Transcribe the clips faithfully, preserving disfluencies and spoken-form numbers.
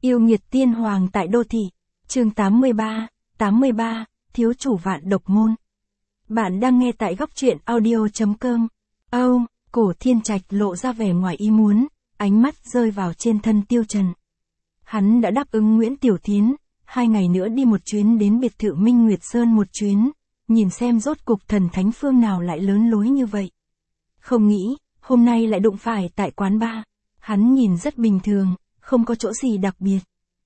Yêu nghiệt tiên hoàng tại đô thị. Chương tám mươi ba, tám mươi ba, thiếu chủ vạn độc môn. Bạn đang nghe tại góc truyện audio chấm com. Âu, Cổ Thiên Trạch lộ ra vẻ ngoài ý muốn, ánh mắt rơi vào trên thân Tiêu Trần. Hắn đã đáp ứng Nguyễn Tiểu Thiến, hai ngày nữa đi một chuyến đến biệt thự Minh Nguyệt Sơn một chuyến, nhìn xem rốt cục thần thánh phương nào lại lớn lối như vậy. Không nghĩ, hôm nay lại đụng phải tại quán bar. Hắn nhìn rất bình thường, không có chỗ gì đặc biệt.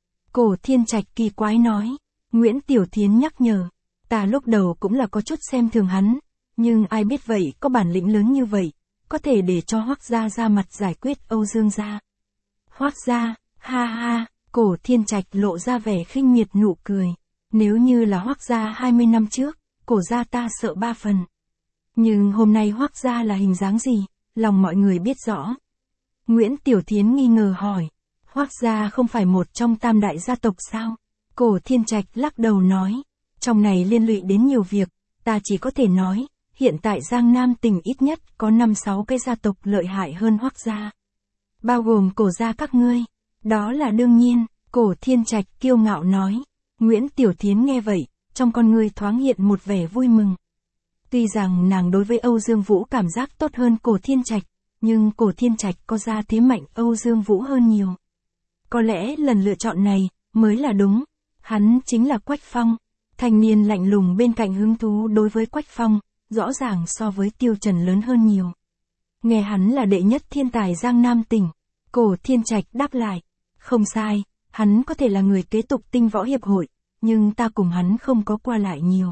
Cổ Thiên Trạch kỳ quái nói, Nguyễn Tiểu Thiến nhắc nhở, ta lúc đầu cũng là có chút xem thường hắn, nhưng ai biết vậy có bản lĩnh lớn như vậy, có thể để cho Hoắc gia ra mặt giải quyết Âu Dương gia. Hoắc gia, ha ha, Cổ Thiên Trạch lộ ra vẻ khinh miệt nụ cười, nếu như là Hoắc gia hai mươi năm trước, Cổ gia ta sợ ba phần. Nhưng hôm nay Hoắc gia là hình dáng gì, lòng mọi người biết rõ. Nguyễn Tiểu Thiến nghi ngờ hỏi, Hoắc gia không phải một trong tam đại gia tộc sao? Cổ Thiên Trạch lắc đầu nói, trong này liên lụy đến nhiều việc, ta chỉ có thể nói, hiện tại Giang Nam tỉnh ít nhất có năm sáu cái gia tộc lợi hại hơn Hoắc gia. Bao gồm Cổ gia các ngươi. Đó là đương nhiên, Cổ Thiên Trạch kiêu ngạo nói. Nguyễn Tiểu Thiến nghe vậy, trong con ngươi thoáng hiện một vẻ vui mừng. Tuy rằng nàng đối với Âu Dương Vũ cảm giác tốt hơn Cổ Thiên Trạch, nhưng Cổ Thiên Trạch có gia thế mạnh Âu Dương Vũ hơn nhiều. Có lẽ lần lựa chọn này mới là đúng. Hắn chính là Quách Phong. Thanh niên lạnh lùng bên cạnh hứng thú đối với Quách Phong, rõ ràng so với Tiêu Trần lớn hơn nhiều. Nghe hắn là đệ nhất thiên tài Giang Nam tỉnh. Cổ Thiên Trạch đáp lại, không sai, hắn có thể là người kế tục Tinh Võ Hiệp hội, nhưng ta cùng hắn không có qua lại nhiều.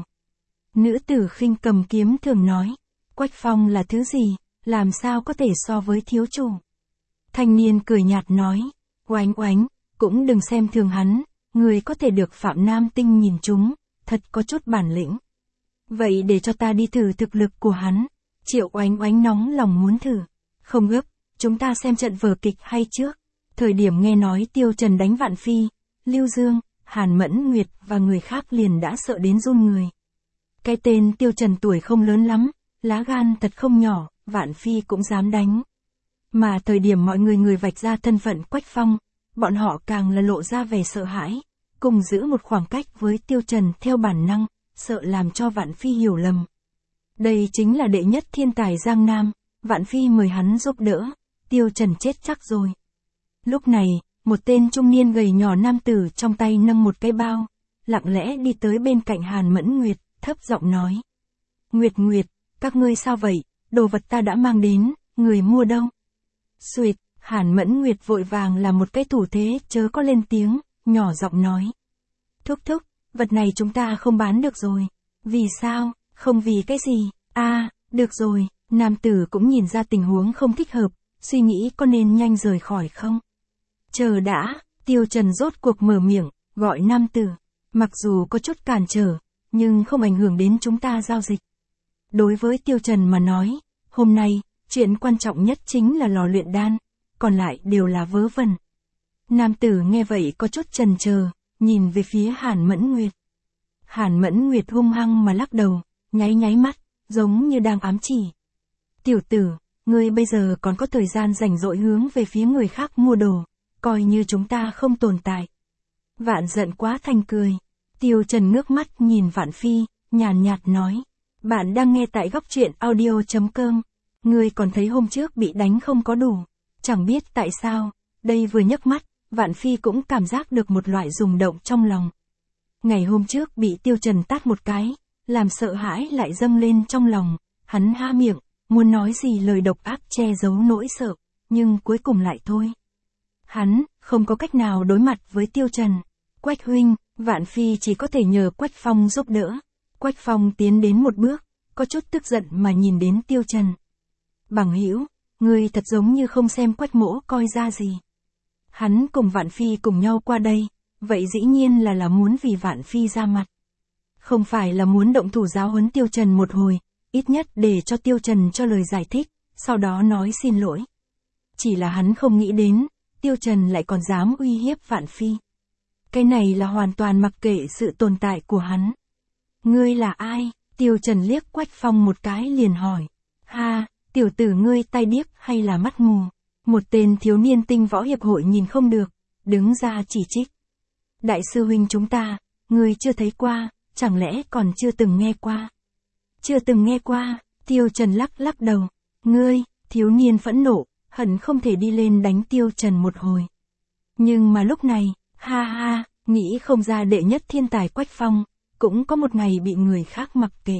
Nữ tử khinh cầm kiếm thường nói, Quách Phong là thứ gì, làm sao có thể so với thiếu chủ. Thanh niên cười nhạt nói, oánh oánh, cũng đừng xem thường hắn, người có thể được Phạm Nam Tinh nhìn chúng, thật có chút bản lĩnh. Vậy để cho ta đi thử thực lực của hắn. Triệu oánh oánh nóng lòng muốn thử. Không gấp, chúng ta xem trận vở kịch hay trước. Thời điểm nghe nói Tiêu Trần đánh Vạn Phi, Lưu Dương, Hàn Mẫn Nguyệt và người khác liền đã sợ đến run người. Cái tên Tiêu Trần tuổi không lớn lắm, lá gan thật không nhỏ, Vạn Phi cũng dám đánh. Mà thời điểm mọi người người vạch ra thân phận Quách Phong, bọn họ càng là lộ ra vẻ sợ hãi, cùng giữ một khoảng cách với Tiêu Trần theo bản năng, sợ làm cho Vạn Phi hiểu lầm. Đây chính là đệ nhất thiên tài Giang Nam, Vạn Phi mời hắn giúp đỡ, Tiêu Trần chết chắc rồi. Lúc này, một tên trung niên gầy nhỏ nam tử trong tay nâng một cái bao, lặng lẽ đi tới bên cạnh Hàn Mẫn Nguyệt, thấp giọng nói. Nguyệt Nguyệt, các ngươi sao vậy, đồ vật ta đã mang đến, người mua đâu? Xuyệt, Hàn Mẫn Nguyệt vội vàng làm một cái thủ thế chớ có lên tiếng, nhỏ giọng nói. Thúc thúc, vật này chúng ta không bán được rồi. Vì sao, không vì cái gì, à, được rồi, nam tử cũng nhìn ra tình huống không thích hợp, suy nghĩ có nên nhanh rời khỏi không? Chờ đã, Tiêu Trần rốt cuộc mở miệng, gọi nam tử, mặc dù có chút cản trở, nhưng không ảnh hưởng đến chúng ta giao dịch. Đối với Tiêu Trần mà nói, hôm nay, chuyện quan trọng nhất chính là lò luyện đan, còn lại đều là vớ vẩn. Nam tử nghe vậy có chút chần chờ, nhìn về phía Hàn Mẫn Nguyệt. Hàn Mẫn Nguyệt hung hăng mà lắc đầu, nháy nháy mắt, giống như đang ám chỉ. Tiểu tử, ngươi bây giờ còn có thời gian rảnh rỗi hướng về phía người khác mua đồ, coi như chúng ta không tồn tại. Vạn giận quá thành cười. Tiêu Trần ngước mắt nhìn Vạn Phi, nhàn nhạt nói. Bạn đang nghe tại góc truyện audio chấm com. Ngươi còn thấy hôm trước bị đánh không có đủ. Chẳng biết tại sao, đây vừa nhấc mắt, Vạn Phi cũng cảm giác được một loại rung động trong lòng. Ngày hôm trước bị Tiêu Trần tát một cái, làm sợ hãi lại dâng lên trong lòng, hắn há miệng, muốn nói gì lời độc ác che giấu nỗi sợ, nhưng cuối cùng lại thôi. Hắn, không có cách nào đối mặt với Tiêu Trần. Quách huynh, Vạn Phi chỉ có thể nhờ Quách Phong giúp đỡ. Quách Phong tiến đến một bước, có chút tức giận mà nhìn đến Tiêu Trần. Bằng hữu, ngươi thật giống như không xem Quách mỗ coi ra gì. Hắn cùng Vạn Phi cùng nhau qua đây, vậy dĩ nhiên là là muốn vì Vạn Phi ra mặt. Không phải là muốn động thủ giáo huấn Tiêu Trần một hồi, ít nhất để cho Tiêu Trần cho lời giải thích, sau đó nói xin lỗi. Chỉ là hắn không nghĩ đến, Tiêu Trần lại còn dám uy hiếp Vạn Phi. Cái này là hoàn toàn mặc kệ sự tồn tại của hắn. Ngươi là ai? Tiêu Trần liếc Quách Phong một cái liền hỏi. Ha, tiểu tử ngươi tai điếc hay là mắt mù? Một tên thiếu niên Tinh Võ Hiệp hội nhìn không được, đứng ra chỉ trích. Đại sư huynh chúng ta, người chưa thấy qua, chẳng lẽ còn chưa từng nghe qua? Chưa từng nghe qua, Tiêu Trần lắc lắc đầu. Ngươi, thiếu niên phẫn nộ, hận không thể đi lên đánh Tiêu Trần một hồi. Nhưng mà lúc này, ha ha, nghĩ không ra đệ nhất thiên tài Quách Phong, cũng có một ngày bị người khác mặc kệ.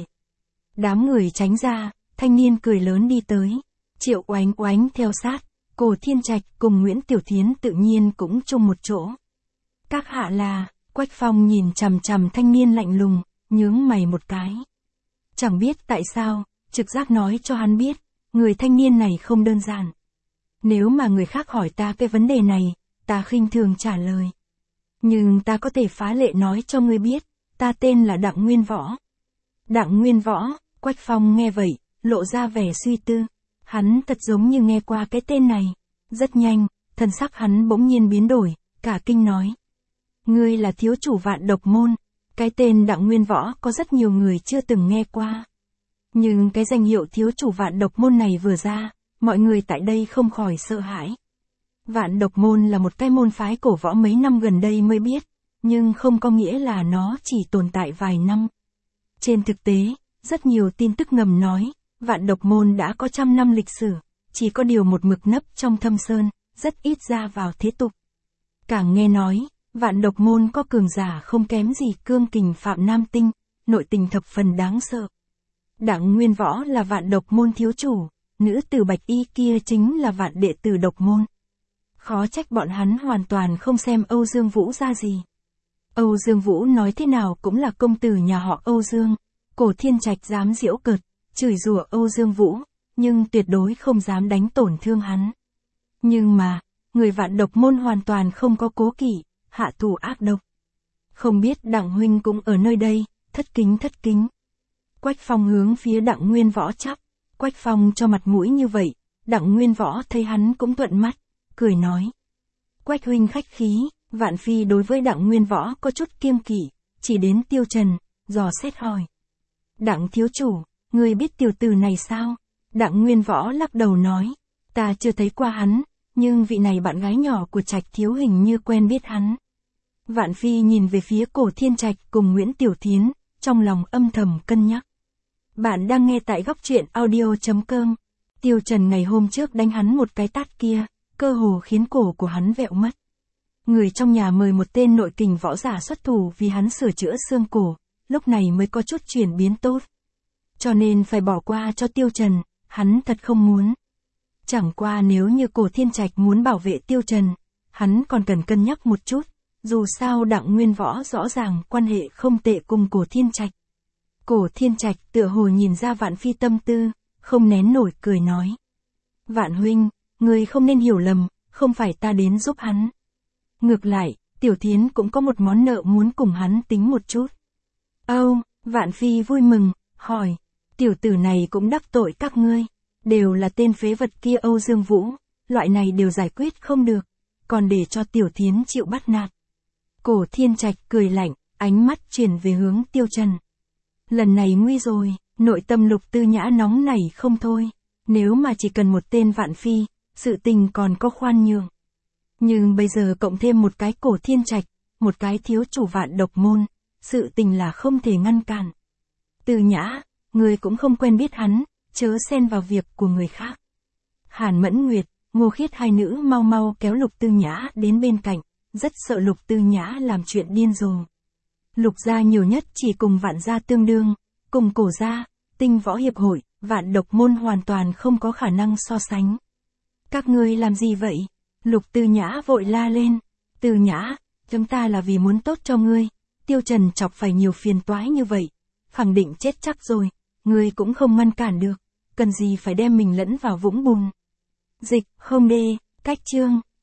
Đám người tránh ra, thanh niên cười lớn đi tới. Triệu Oánh Oánh theo sát, Cổ Thiên Trạch cùng Nguyễn Tiểu Thiến tự nhiên cũng chung một chỗ. Các hạ là, Quách Phong nhìn chằm chằm thanh niên lạnh lùng, nhướng mày một cái. Chẳng biết tại sao, trực giác nói cho hắn biết, người thanh niên này không đơn giản. Nếu mà người khác hỏi ta cái vấn đề này, ta khinh thường trả lời. Nhưng ta có thể phá lệ nói cho ngươi biết, ta tên là Đặng Nguyên Võ. Đặng Nguyên Võ, Quách Phong nghe vậy, lộ ra vẻ suy tư. Hắn thật giống như nghe qua cái tên này. Rất nhanh, thần sắc hắn bỗng nhiên biến đổi, cả kinh nói. Ngươi là thiếu chủ Vạn Độc Môn. Cái tên Đặng Nguyên Võ có rất nhiều người chưa từng nghe qua. Nhưng cái danh hiệu thiếu chủ Vạn Độc Môn này vừa ra, mọi người tại đây không khỏi sợ hãi. Vạn Độc Môn là một cái môn phái cổ võ mấy năm gần đây mới biết, nhưng không có nghĩa là nó chỉ tồn tại vài năm. Trên thực tế, rất nhiều tin tức ngầm nói, Vạn Độc Môn đã có trăm năm lịch sử, chỉ có điều một mực nấp trong thâm sơn, rất ít ra vào thế tục. Càng nghe nói, Vạn Độc Môn có cường giả không kém gì Cương Kình Phạm Nam Tinh, nội tình thập phần đáng sợ. Đặng Nguyên Võ là Vạn Độc Môn thiếu chủ, nữ tử bạch y kia chính là Vạn đệ tử Độc Môn. Khó trách bọn hắn hoàn toàn không xem Âu Dương Vũ ra gì. Âu Dương Vũ nói thế nào cũng là công tử nhà họ Âu Dương. Cổ Thiên Trạch dám giễu cợt, chửi rủa Âu Dương Vũ, nhưng tuyệt đối không dám đánh tổn thương hắn. Nhưng mà, người Vạn Độc Môn hoàn toàn không có cố kỵ, hạ thủ ác độc. Không biết Đặng huynh cũng ở nơi đây, thất kính thất kính. Quách Phong hướng phía Đặng Nguyên Võ chắp. Quách Phong cho mặt mũi như vậy, Đặng Nguyên Võ thấy hắn cũng thuận mắt, cười nói. Quách huynh khách khí, Vạn Phi đối với Đặng Nguyên Võ có chút kiêng kỵ, chỉ đến Tiêu Trần, dò xét hỏi. Đặng thiếu chủ, người biết tiểu tử này sao? Đặng Nguyên Võ lắc đầu nói. Ta chưa thấy qua hắn, nhưng vị này bạn gái nhỏ của Trạch thiếu hình như quen biết hắn. Vạn Phi nhìn về phía Cổ Thiên Trạch cùng Nguyễn Tiểu Thiến, trong lòng âm thầm cân nhắc. Bạn đang nghe tại góc truyện audio chấm com. Tiêu Trần ngày hôm trước đánh hắn một cái tát kia, cơ hồ khiến cổ của hắn vẹo mất. Người trong nhà mời một tên nội kình võ giả xuất thủ vì hắn sửa chữa xương cổ, lúc này mới có chút chuyển biến tốt. Cho nên phải bỏ qua cho Tiêu Trần, hắn thật không muốn. Chẳng qua nếu như Cổ Thiên Trạch muốn bảo vệ Tiêu Trần, hắn còn cần cân nhắc một chút, dù sao Đặng Nguyên Võ rõ ràng quan hệ không tệ cùng Cổ Thiên Trạch. Cổ Thiên Trạch tựa hồ nhìn ra Vạn Phi tâm tư, không nén nổi cười nói. Vạn huynh, người không nên hiểu lầm, không phải ta đến giúp hắn. Ngược lại, Tiểu Thiến cũng có một món nợ muốn cùng hắn tính một chút. Âu, Vạn Phi vui mừng, hỏi, tiểu tử này cũng đắc tội các ngươi, đều là tên phế vật kia Âu Dương Vũ, loại này đều giải quyết không được, còn để cho Tiểu Thiến chịu bắt nạt. Cổ Thiên Trạch cười lạnh, ánh mắt chuyển về hướng Tiêu Trần. Lần này nguy rồi, nội tâm Lục Tư Nhã nóng nảy không thôi, nếu mà chỉ cần một tên Vạn Phi, sự tình còn có khoan nhường. Nhưng bây giờ cộng thêm một cái Cổ Thiên Trạch, một cái thiếu chủ Vạn Độc Môn, sự tình là không thể ngăn cản. Tư Nhã, người cũng không quen biết hắn, chớ xen vào việc của người khác. Hàn Mẫn Nguyệt, Ngô Khiết hai nữ mau mau kéo Lục Tư Nhã đến bên cạnh, rất sợ Lục Tư Nhã làm chuyện điên rồ. Lục gia nhiều nhất chỉ cùng Vạn gia tương đương, cùng Cổ gia, Tinh Võ Hiệp hội, Vạn Độc Môn hoàn toàn không có khả năng so sánh. Các ngươi làm gì vậy? Lục Tư Nhã vội la lên. Tư Nhã, chúng ta là vì muốn tốt cho ngươi. Tiêu Trần chọc phải nhiều phiền toái như vậy, khẳng định chết chắc rồi, ngươi cũng không ngăn cản được, cần gì phải đem mình lẫn vào vũng bùn. Dịch, không đê, cách chương.